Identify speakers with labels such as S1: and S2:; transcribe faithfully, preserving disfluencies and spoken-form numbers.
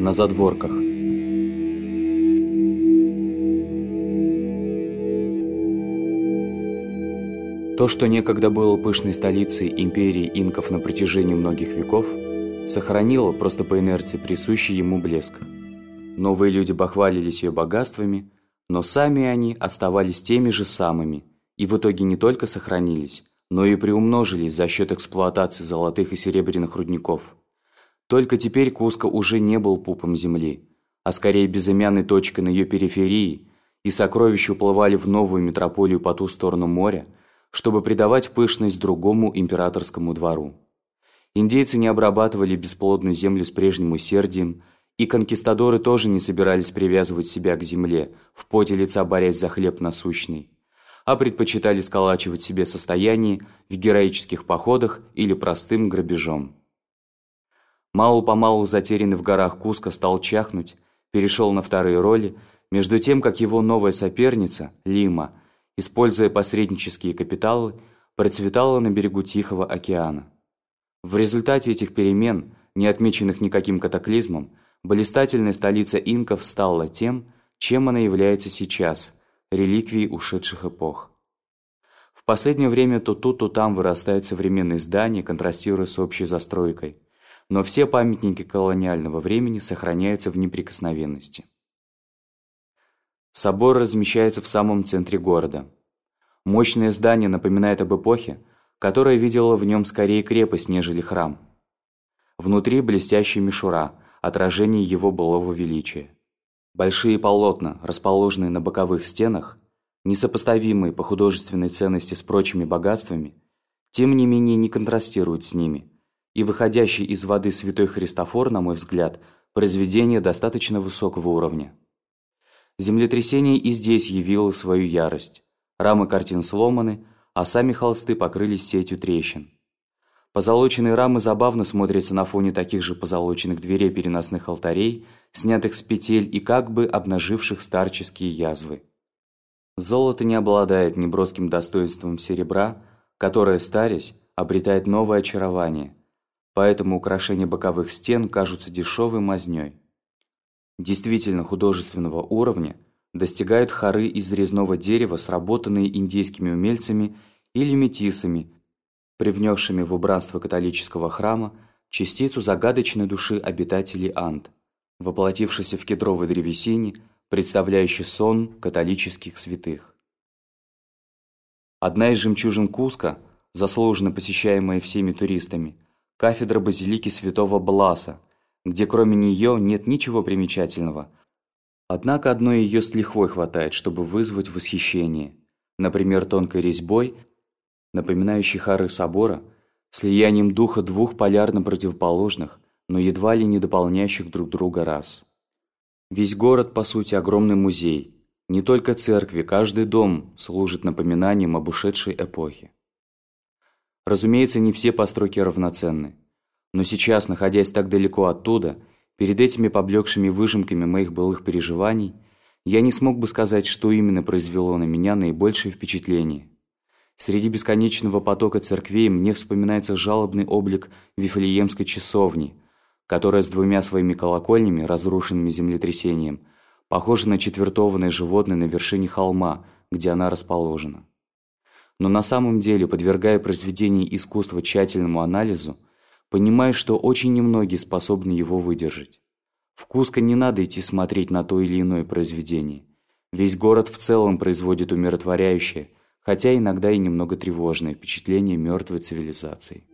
S1: на задворках. То, что некогда было пышной столицей империи инков на протяжении многих веков, сохранило просто по инерции присущий ему блеск. Новые люди бахвалились ее богатствами, но сами они оставались теми же самыми и в итоге не только сохранились, но и приумножились за счет эксплуатации золотых и серебряных рудников. Только теперь Куско уже не был пупом земли, а скорее безымянной точкой на ее периферии, и сокровища уплывали в новую метрополию по ту сторону моря, чтобы придавать пышность другому императорскому двору. Индейцы не обрабатывали бесплодную землю с прежним усердием, и конкистадоры тоже не собирались привязывать себя к земле, в поте лица борясь за хлеб насущный, а предпочитали сколачивать себе состояние в героических походах или простым грабежом. Мало-помалу затерянный в горах Куско стал чахнуть, перешел на вторые роли, между тем, как его новая соперница, Лима, используя посреднические капиталы, процветала на берегу Тихого океана. В результате этих перемен, не отмеченных никаким катаклизмом, блистательная столица инков стала тем, чем она является сейчас, реликвией ушедших эпох. В последнее время то тут, то там вырастают современные здания, контрастируя с общей застройкой, но все памятники колониального времени сохраняются в неприкосновенности. Собор размещается в самом центре города. Мощное здание напоминает об эпохе, которая видела в нем скорее крепость, нежели храм. Внутри блестящая мишура, отражение его былого величия. Большие полотна, расположенные на боковых стенах, несопоставимые по художественной ценности с прочими богатствами, тем не менее не контрастируют с ними, и выходящий из воды святой Христофор, на мой взгляд, произведение достаточно высокого уровня. Землетрясение и здесь явило свою ярость. Рамы картин сломаны, а сами холсты покрылись сетью трещин. Позолоченные рамы забавно смотрятся на фоне таких же позолоченных дверей переносных алтарей, снятых с петель и как бы обнаживших старческие язвы. Золото не обладает неброским достоинством серебра, которое, старясь, обретает новое очарование, поэтому украшения боковых стен кажутся дешевой мазнёй. Действительно художественного уровня достигают хоры из резного дерева, сработанные индейскими умельцами или метисами, привнесшими в убранство католического храма частицу загадочной души обитателей Анд, воплотившейся в кедровой древесине, представляющей сон католических святых. Одна из жемчужин Куско, заслуженно посещаемая всеми туристами, кафедра базилики святого Бласа, где кроме нее нет ничего примечательного. Однако одной ее с лихвой хватает, чтобы вызвать восхищение. Например, тонкой резьбой, напоминающей хоры собора, слиянием духа двух полярно противоположных, но едва ли не дополняющих друг друга рас. Весь город, по сути, огромный музей. Не только церкви, каждый дом служит напоминанием об ушедшей эпохе. Разумеется, не все постройки равноценны. Но сейчас, находясь так далеко оттуда, перед этими поблекшими выжимками моих былых переживаний, я не смог бы сказать, что именно произвело на меня наибольшее впечатление. Среди бесконечного потока церквей мне вспоминается жалобный облик Вифлеемской часовни, которая с двумя своими колокольнями, разрушенными землетрясением, похожа на четвертованное животное на вершине холма, где она расположена. Но на самом деле, подвергая произведение искусства тщательному анализу, понимаю, что очень немногие способны его выдержать. В Куско не надо идти смотреть на то или иное произведение. Весь город в целом производит умиротворяющее, хотя иногда и немного тревожное впечатление мертвой цивилизации.